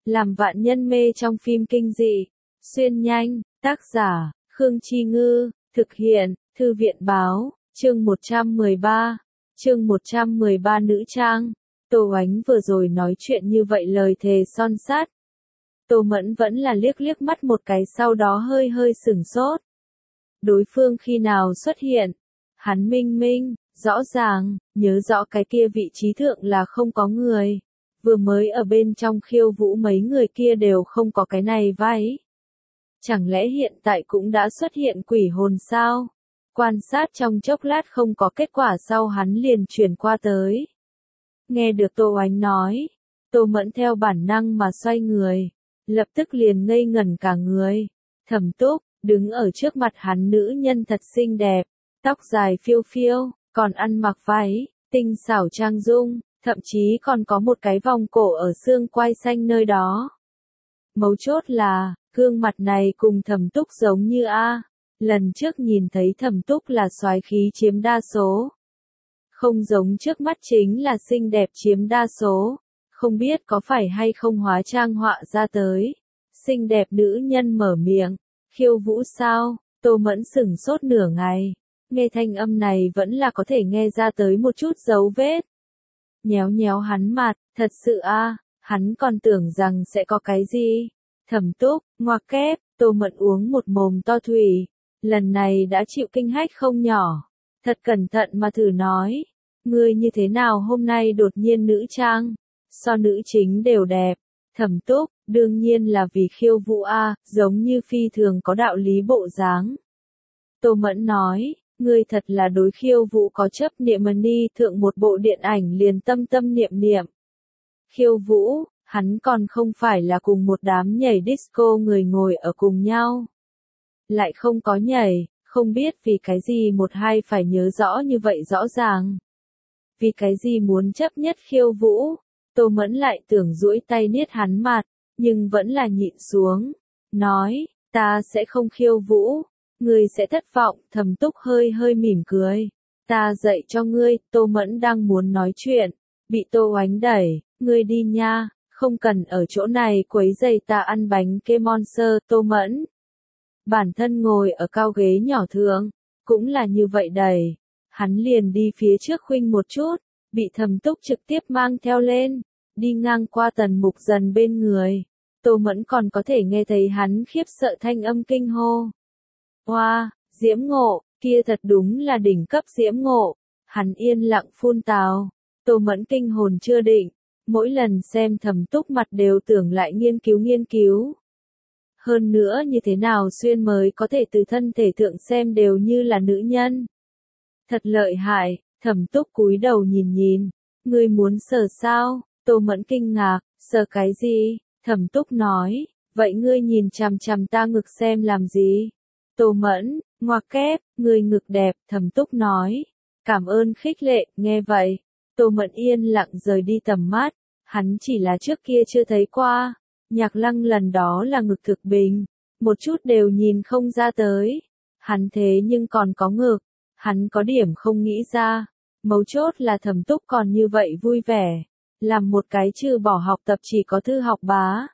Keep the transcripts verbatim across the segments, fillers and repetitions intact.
làm vạn nhân mê trong phim kinh dị. Xuyên nhanh, tác giả, Khương Chi Ngư, thực hiện, Thư viện Báo, chương một trăm mười ba, chương một trăm mười ba nữ trang. Tô Oánh vừa rồi nói chuyện như vậy lời thề son sắt. Tô Mẫn vẫn là liếc liếc mắt một cái sau đó hơi hơi sửng sốt. Đối phương khi nào xuất hiện? Hắn minh minh, rõ ràng, nhớ rõ cái kia vị trí thượng là không có người. Vừa mới ở bên trong khiêu vũ mấy người kia đều không có cái này váy. Chẳng lẽ hiện tại cũng đã xuất hiện quỷ hồn sao? Quan sát trong chốc lát không có kết quả sau hắn liền chuyển qua tới. Nghe được Tô Oánh nói, Tô Mẫn theo bản năng mà xoay người, lập tức liền ngây ngẩn cả người. Thẩm Túc, đứng ở trước mặt hắn nữ nhân thật xinh đẹp, tóc dài phiêu phiêu, còn ăn mặc váy, tinh xảo trang dung, thậm chí còn có một cái vòng cổ ở xương quai xanh nơi đó. Mấu chốt là, gương mặt này cùng Thẩm Túc giống như a. Lần trước nhìn thấy Thẩm Túc là soái khí chiếm đa số. Không giống trước mắt chính là xinh đẹp chiếm đa số. Không biết có phải hay không hóa trang họa ra tới. Xinh đẹp nữ nhân mở miệng. Khiêu vũ sao? Tô Mẫn sửng sốt nửa ngày. Nghe thanh âm này vẫn là có thể nghe ra tới một chút dấu vết. Nhéo nhéo hắn mặt, thật sự a, hắn còn tưởng rằng sẽ có cái gì. Thẩm Túc, ngoặc kép, Tô Mẫn uống một mồm to thủy. Lần này đã chịu kinh hách không nhỏ. Thật cẩn thận mà thử nói. Ngươi như thế nào hôm nay đột nhiên nữ trang? So nữ chính đều đẹp. Thẩm Túc, đương nhiên là vì khiêu vũ a, giống như phi thường có đạo lý bộ dáng. Tô Mẫn nói, ngươi thật là đối khiêu vũ có chấp niệm mà ni thượng một bộ điện ảnh liền tâm tâm niệm niệm. Khiêu vũ, hắn còn không phải là cùng một đám nhảy disco người ngồi ở cùng nhau. Lại không có nhảy, không biết vì cái gì một hai phải nhớ rõ như vậy rõ ràng. Vì cái gì muốn chấp nhất khiêu vũ, Tô Mẫn lại tưởng duỗi tay niết hắn mặt, nhưng vẫn là nhịn xuống. Nói, ta sẽ không khiêu vũ, ngươi sẽ thất vọng. Thẩm Túc hơi hơi mỉm cười. Ta dạy cho ngươi. Tô Mẫn đang muốn nói chuyện, bị Tô Oánh đẩy, ngươi đi nha, không cần ở chỗ này quấy rầy ta ăn bánh kê monster. Tô Mẫn bản thân ngồi ở cao ghế nhỏ thượng, cũng là như vậy đẩy. Hắn liền đi phía trước khuynh một chút, bị Thẩm Túc trực tiếp mang theo lên, đi ngang qua Tần Mục Dần bên người. Tô Mẫn còn có thể nghe thấy hắn khiếp sợ thanh âm kinh hô. Hoa, wow, diễm ngộ, kia thật đúng là đỉnh cấp diễm ngộ. Hắn yên lặng phun tào. Tô Mẫn kinh hồn chưa định, mỗi lần xem Thẩm Túc mặt đều tưởng lại nghiên cứu nghiên cứu. Hơn nữa như thế nào xuyên mới có thể từ thân thể thượng xem đều như là nữ nhân. Thật lợi hại. Thẩm Túc cúi đầu nhìn nhìn. Ngươi muốn sờ sao? Tô Mẫn kinh ngạc. Sờ cái gì? Thẩm Túc nói. Vậy ngươi nhìn chằm chằm ta ngực xem làm gì? Tô Mẫn, ngoặc kép, ngươi ngực đẹp. Thẩm Túc nói. Cảm ơn khích lệ. Nghe vậy, Tô Mẫn yên lặng rời đi tầm mắt. Hắn chỉ là trước kia chưa thấy qua. Nhạc Lăng lần đó là ngực thực bình, một chút đều nhìn không ra tới. Hắn thế nhưng còn có ngực, hắn có điểm không nghĩ ra. Mấu chốt là Thẩm Túc còn như vậy vui vẻ, làm một cái trừ bỏ học tập chỉ có thư học bá.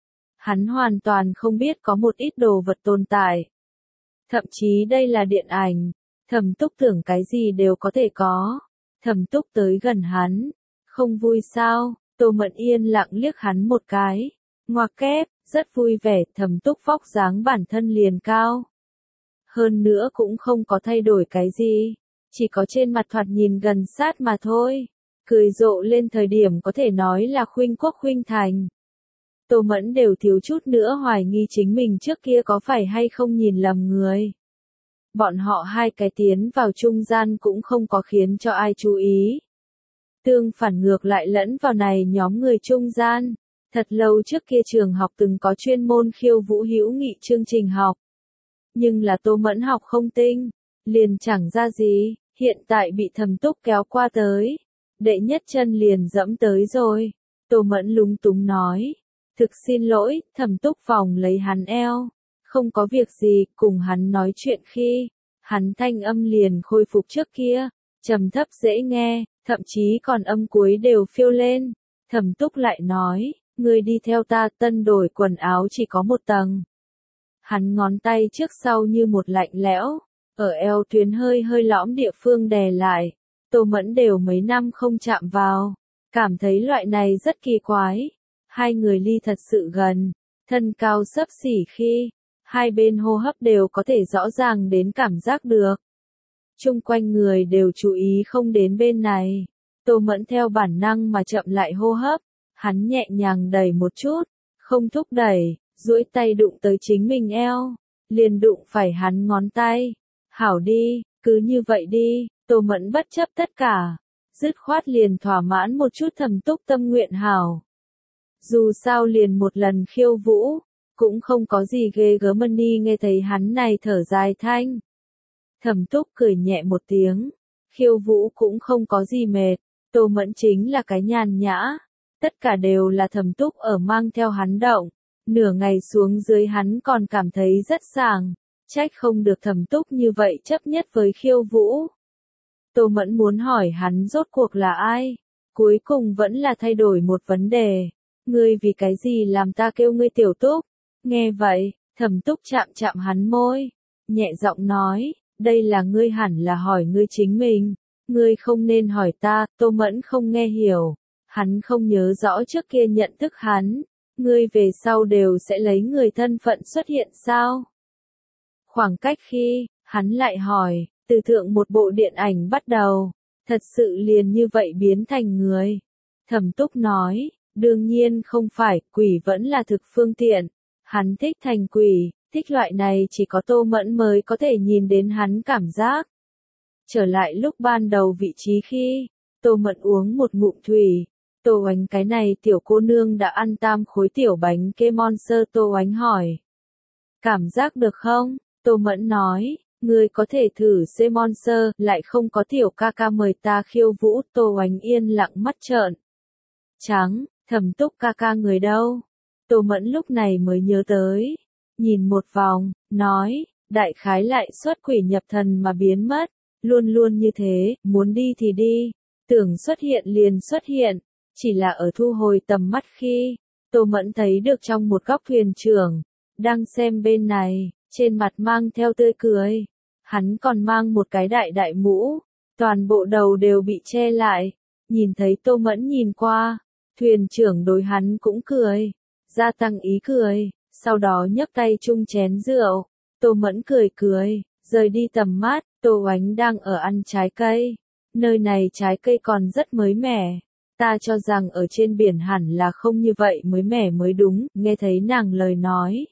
Hắn hoàn toàn không biết có một ít đồ vật tồn tại. Thậm chí đây là điện ảnh, Thẩm Túc tưởng cái gì đều có thể có. Thẩm Túc tới gần hắn, không vui sao? Tô Mẫn yên lặng liếc hắn một cái. Ngoặc kép, rất vui vẻ. Thẩm Túc vóc dáng bản thân liền cao. Hơn nữa cũng không có thay đổi cái gì, chỉ có trên mặt thoạt nhìn gần sát mà thôi. Cười rộ lên thời điểm có thể nói là khuynh quốc khuynh thành. Tô Mẫn đều thiếu chút nữa hoài nghi chính mình trước kia có phải hay không nhìn lầm người. Bọn họ hai cái tiến vào trung gian cũng không có khiến cho ai chú ý. Tương phản ngược lại lẫn vào này nhóm người trung gian. Thật lâu trước kia trường học từng có chuyên môn khiêu vũ hữu nghị chương trình học. Nhưng là Tô Mẫn học không tinh, liền chẳng ra gì, hiện tại bị Thẩm Túc kéo qua tới. Đệ nhất chân liền dẫm tới rồi. Tô Mẫn lúng túng nói. Thực xin lỗi. Thẩm Túc vòng lấy hắn eo. Không có việc gì. Cùng hắn nói chuyện khi, hắn thanh âm liền khôi phục trước kia, trầm thấp dễ nghe, thậm chí còn âm cuối đều phiêu lên. Thẩm Túc lại nói, Ngươi đi theo ta, tân đổi quần áo chỉ có một tầng. Hắn ngón tay trước sau như một lạnh lẽo, ở eo tuyến hơi hơi lõm địa phương đè lại. Tô Mẫn đều mấy năm không chạm vào, cảm thấy loại này rất kỳ quái. Hai người ly thật sự gần, thân cao xấp xỉ khi, hai bên hô hấp đều có thể rõ ràng đến cảm giác được. Chung quanh người đều chú ý không đến bên này. Tô Mẫn theo bản năng mà chậm lại hô hấp, hắn nhẹ nhàng đẩy một chút, không thúc đẩy, duỗi tay đụng tới chính mình eo, liền đụng phải hắn ngón tay. Hảo đi, cứ như vậy đi, Tô Mẫn bất chấp tất cả, dứt khoát liền thỏa mãn một chút thầm túc tâm nguyện hảo. Dù sao liền một lần khiêu vũ, cũng không có gì ghê gớm. Đi nghe thấy hắn này thở dài thanh. Thẩm túc cười nhẹ một tiếng, khiêu vũ cũng không có gì mệt, Tô Mẫn chính là cái nhàn nhã, tất cả đều là thẩm túc ở mang theo hắn động, nửa ngày xuống dưới hắn còn cảm thấy rất sảng, trách không được thẩm túc như vậy chấp nhất với khiêu vũ. Tô Mẫn muốn hỏi hắn rốt cuộc là ai, cuối cùng vẫn là thay đổi một vấn đề, ngươi vì cái gì làm ta kêu ngươi tiểu túc, nghe vậy, thẩm túc chạm chạm hắn môi, nhẹ giọng nói. Đây là ngươi hẳn là hỏi ngươi chính mình, ngươi không nên hỏi ta. Tô Mẫn không nghe hiểu, hắn không nhớ rõ trước kia nhận thức hắn, ngươi về sau đều sẽ lấy người thân phận xuất hiện sao? Khoảng cách khi, hắn lại hỏi, từ thượng một bộ điện ảnh bắt đầu, thật sự liền như vậy biến thành người. Thẩm túc nói, đương nhiên không phải, quỷ vẫn là thực phương tiện, hắn thích thành quỷ. Thích loại này chỉ có Tô Mẫn mới có thể nhìn đến hắn cảm giác. Trở lại lúc ban đầu vị trí khi, Tô Mẫn uống một ngụm thủy. Tô Oánh cái này tiểu cô nương đã ăn tam khối tiểu bánh kê Monster. Tô Oánh hỏi. Cảm giác được không? Tô Mẫn nói, ngươi có thể thử C Monster, lại không có tiểu ca ca mời ta khiêu vũ. Tô Oánh yên lặng mắt trợn trắng, thẩm túc ca ca người đâu? Tô Mẫn lúc này mới nhớ tới. Nhìn một vòng, nói, đại khái lại xuất quỷ nhập thần mà biến mất, luôn luôn như thế, muốn đi thì đi, tưởng xuất hiện liền xuất hiện, chỉ là ở thu hồi tầm mắt khi, Tô Mẫn thấy được trong một góc thuyền trưởng, đang xem bên này, trên mặt mang theo tươi cười, hắn còn mang một cái đại đại mũ, toàn bộ đầu đều bị che lại, nhìn thấy Tô Mẫn nhìn qua, thuyền trưởng đối hắn cũng cười, gia tăng ý cười. Sau đó nhấc tay chung chén rượu, Tô Mẫn cười cười, rời đi tầm mắt. Tô Oánh đang ở ăn trái cây, nơi này trái cây còn rất mới mẻ, ta cho rằng ở trên biển hẳn là không như vậy mới mẻ mới đúng. Nghe thấy nàng lời nói,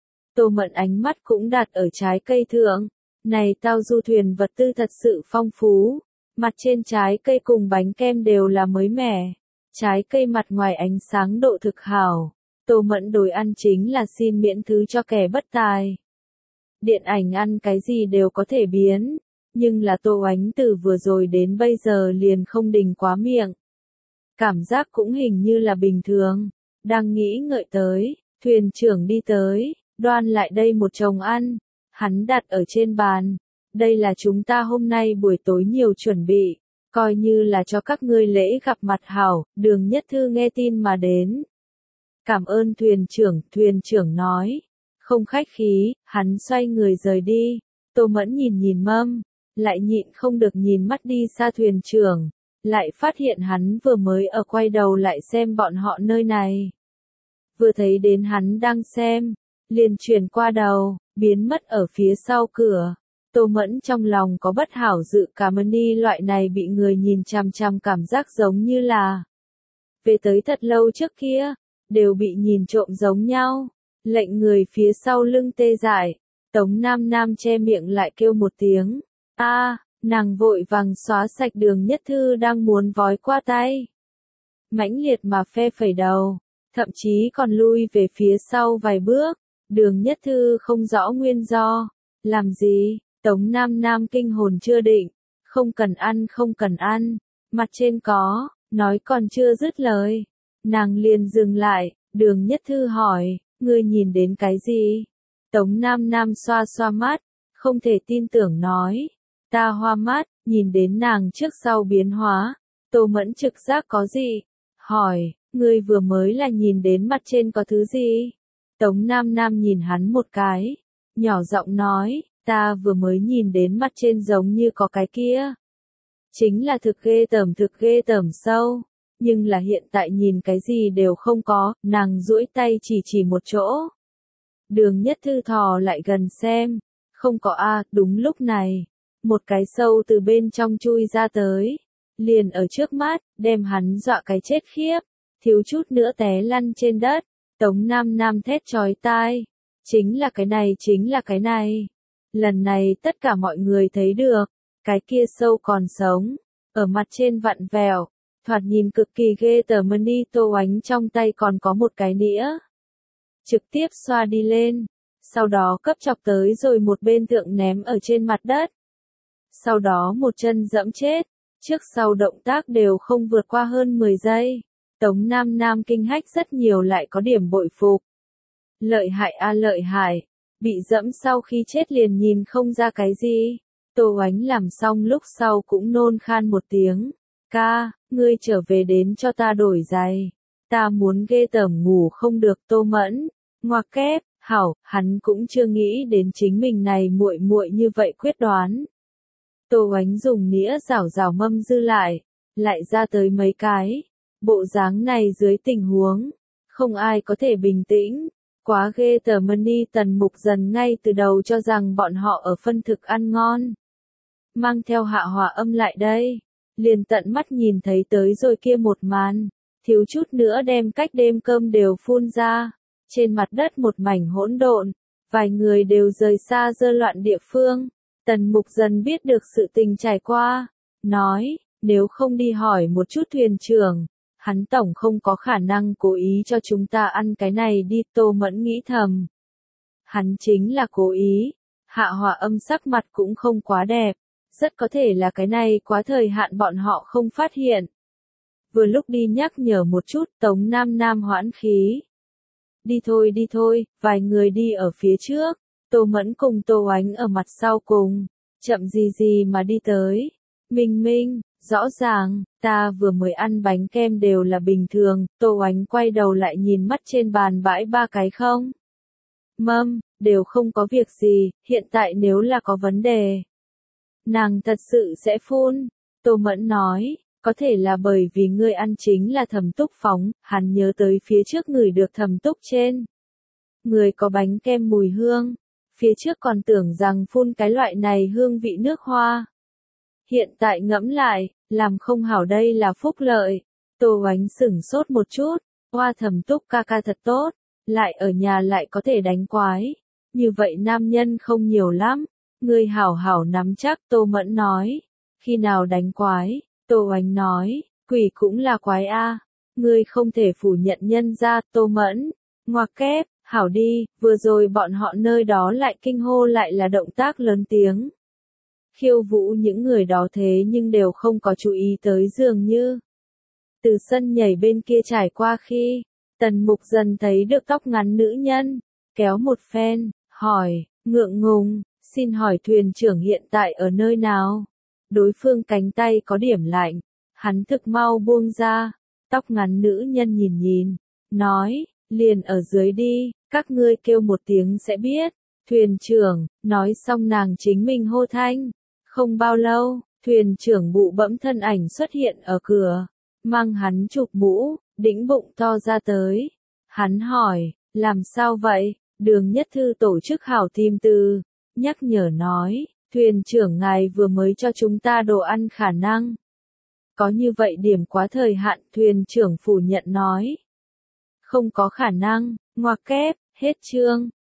Tô Mẫn ánh mắt cũng đặt ở trái cây thượng, này tao du thuyền vật tư thật sự phong phú, mặt trên trái cây cùng bánh kem đều là mới mẻ, trái cây mặt ngoài ánh sáng độ thực hảo. Tô Mẫn đối ăn chính là xin miễn thứ cho kẻ bất tài. Điện ảnh ăn cái gì đều có thể biến, nhưng là Tô Oánh từ vừa rồi đến bây giờ liền không đình quá miệng. Cảm giác cũng hình như là bình thường, đang nghĩ ngợi tới, thuyền trưởng đi tới, đoan lại đây một chồng ăn, hắn đặt ở trên bàn. Đây là chúng ta hôm nay buổi tối nhiều chuẩn bị, coi như là cho các ngươi lễ gặp mặt hảo. Đường Nhất Thư nghe tin mà đến. Cảm ơn thuyền trưởng, thuyền trưởng nói. Không khách khí, hắn xoay người rời đi. Tô Mẫn nhìn nhìn mâm, lại nhịn không được nhìn mắt đi xa thuyền trưởng, lại phát hiện hắn vừa mới ở quay đầu lại xem bọn họ nơi này. Vừa thấy đến hắn đang xem, liền chuyển qua đầu, biến mất ở phía sau cửa. Tô Mẫn trong lòng có bất hảo dự cảm. Đi loại này bị người nhìn chằm chằm cảm giác giống như là về tới thật lâu trước kia, đều bị nhìn trộm giống nhau, lệnh người phía sau lưng tê dại. Tống Nam Nam che miệng lại kêu một tiếng, a, nàng vội vàng xóa sạch Đường Nhất Thư đang muốn vói qua tay. Mãnh liệt mà phe phẩy đầu, thậm chí còn lui về phía sau vài bước. Đường Nhất Thư không rõ nguyên do, làm gì? Tống Nam Nam kinh hồn chưa định, không cần ăn không cần ăn, mặt trên có, nói còn chưa dứt lời. Nàng liền dừng lại, Đường Nhất Thư hỏi, ngươi nhìn đến cái gì? Tống Nam Nam xoa xoa mắt, không thể tin tưởng nói, ta hoa mắt, nhìn đến nàng trước sau biến hóa. Tô Mẫn trực giác có gì? Hỏi, Ngươi vừa mới là nhìn đến mặt trên có thứ gì? Tống Nam Nam nhìn hắn một cái, nhỏ giọng nói, ta vừa mới nhìn đến mặt trên giống như có cái kia. Chính là thực ghê tởm thực ghê tởm sâu, nhưng là hiện tại nhìn cái gì đều không có, nàng duỗi tay chỉ chỉ một chỗ. Đường Nhất Thư thò lại gần xem, không có a, đúng lúc này, một cái sâu từ bên trong chui ra tới, liền ở trước mắt, đem hắn dọa cái chết khiếp, thiếu chút nữa té lăn trên đất. Tống Nam Nam thét chói tai, chính là cái này chính là cái này. Lần này tất cả mọi người thấy được, cái kia sâu còn sống, ở mặt trên vặn vẹo, thoạt nhìn cực kỳ ghê tởm. Đi Tô Oánh trong tay còn có một cái nĩa, trực tiếp xoa đi lên, sau đó cấp chọc tới rồi một bên thượng ném ở trên mặt đất. Sau đó một chân dẫm chết, trước sau động tác đều không vượt qua hơn mười giây. Tống Nam Nam kinh hách rất nhiều lại có điểm bội phục. Lợi hại a lợi hại, bị dẫm sau khi chết liền nhìn không ra cái gì. Tô Oánh làm xong lúc sau cũng nôn khan một tiếng. Ca, ngươi trở về đến cho ta đổi giày. Ta muốn ghê tởm ngủ không được. Tô Mẫn, ngoặc kép, hảo, hắn cũng chưa nghĩ đến chính mình này muội muội như vậy quyết đoán. Tô Oánh dùng nĩa rảo rảo mâm dư lại, lại ra tới mấy cái. Bộ dáng này dưới tình huống, không ai có thể bình tĩnh, quá ghê tởm. Đi Tần Mục Dần ngay từ đầu cho rằng bọn họ ở phân thực ăn ngon. Mang theo Hạ Hòa Âm lại đây, liền tận mắt nhìn thấy tới rồi kia một màn, thiếu chút nữa đem cách đêm cơm đều phun ra, trên mặt đất một mảnh hỗn độn, vài người đều rời xa dơ loạn địa phương. Tần Mục Dần biết được sự tình trải qua, nói, nếu không đi hỏi một chút thuyền trưởng, hắn tổng không có khả năng cố ý cho chúng ta ăn cái này đi. Tô Mẫn nghĩ thầm. Hắn chính là cố ý. Hạ Hòa Âm sắc mặt cũng không quá đẹp, rất có thể là cái này quá thời hạn bọn họ không phát hiện. Vừa lúc đi nhắc nhở một chút, Tống Nam Nam hoãn khí. Đi thôi đi thôi, vài người đi ở phía trước, Tô Mẫn cùng Tô Oánh ở mặt sau cùng, chậm gì gì mà đi tới. Minh Minh, rõ ràng, ta vừa mới ăn bánh kem đều là bình thường. Tô Oánh quay đầu lại nhìn mắt trên bàn bãi ba cái không mâm, đều không có việc gì, hiện tại nếu là có vấn đề, nàng thật sự sẽ phun. Tô Mẫn nói, có thể là bởi vì ngươi ăn chính là Thẩm Túc phóng. Hắn nhớ tới phía trước ngửi được Thẩm Túc trên người có bánh kem mùi hương, phía trước còn tưởng rằng phun cái loại này hương vị nước hoa. Hiện tại ngẫm lại, làm không hảo đây là phúc lợi. Tô Oánh sửng sốt một chút, hoa Thẩm Túc ca ca thật tốt, lại ở nhà lại có thể đánh quái. Như vậy nam nhân không nhiều lắm, ngươi hảo hảo nắm chắc. Tô Mẫn nói, khi nào đánh quái? Tô Oánh nói, quỷ cũng là quái a, ngươi không thể phủ nhận nhân ra. Tô Mẫn, ngoặc kép, hảo đi, vừa rồi bọn họ nơi đó lại kinh hô lại là động tác lớn tiếng. Khiêu vũ những người đó thế nhưng đều không có chú ý tới dường như. Từ sân nhảy bên kia trải qua khi, Tần Mục Dần thấy được tóc ngắn nữ nhân, kéo một phen, hỏi, ngượng ngùng, xin hỏi thuyền trưởng hiện tại ở nơi nào? Đối phương cánh tay có điểm lạnh, hắn thực mau buông ra, tóc ngắn nữ nhân nhìn nhìn, nói, liền ở dưới đi, các ngươi kêu một tiếng sẽ biết. Thuyền trưởng, nói xong nàng chính mình hô thanh. Không bao lâu, thuyền trưởng bụ bẫm thân ảnh xuất hiện ở cửa, mang hắn chụp mũ, đĩnh bụng to ra tới. Hắn hỏi, làm sao vậy? Đường Nhất Thư tổ chức hảo tìm từ, nhắc nhở nói, thuyền trưởng ngài vừa mới cho chúng ta đồ ăn khả năng. Có như vậy điểm quá thời hạn. Thuyền trưởng phủ nhận nói. Không có khả năng, ngoặc kép, hết chương.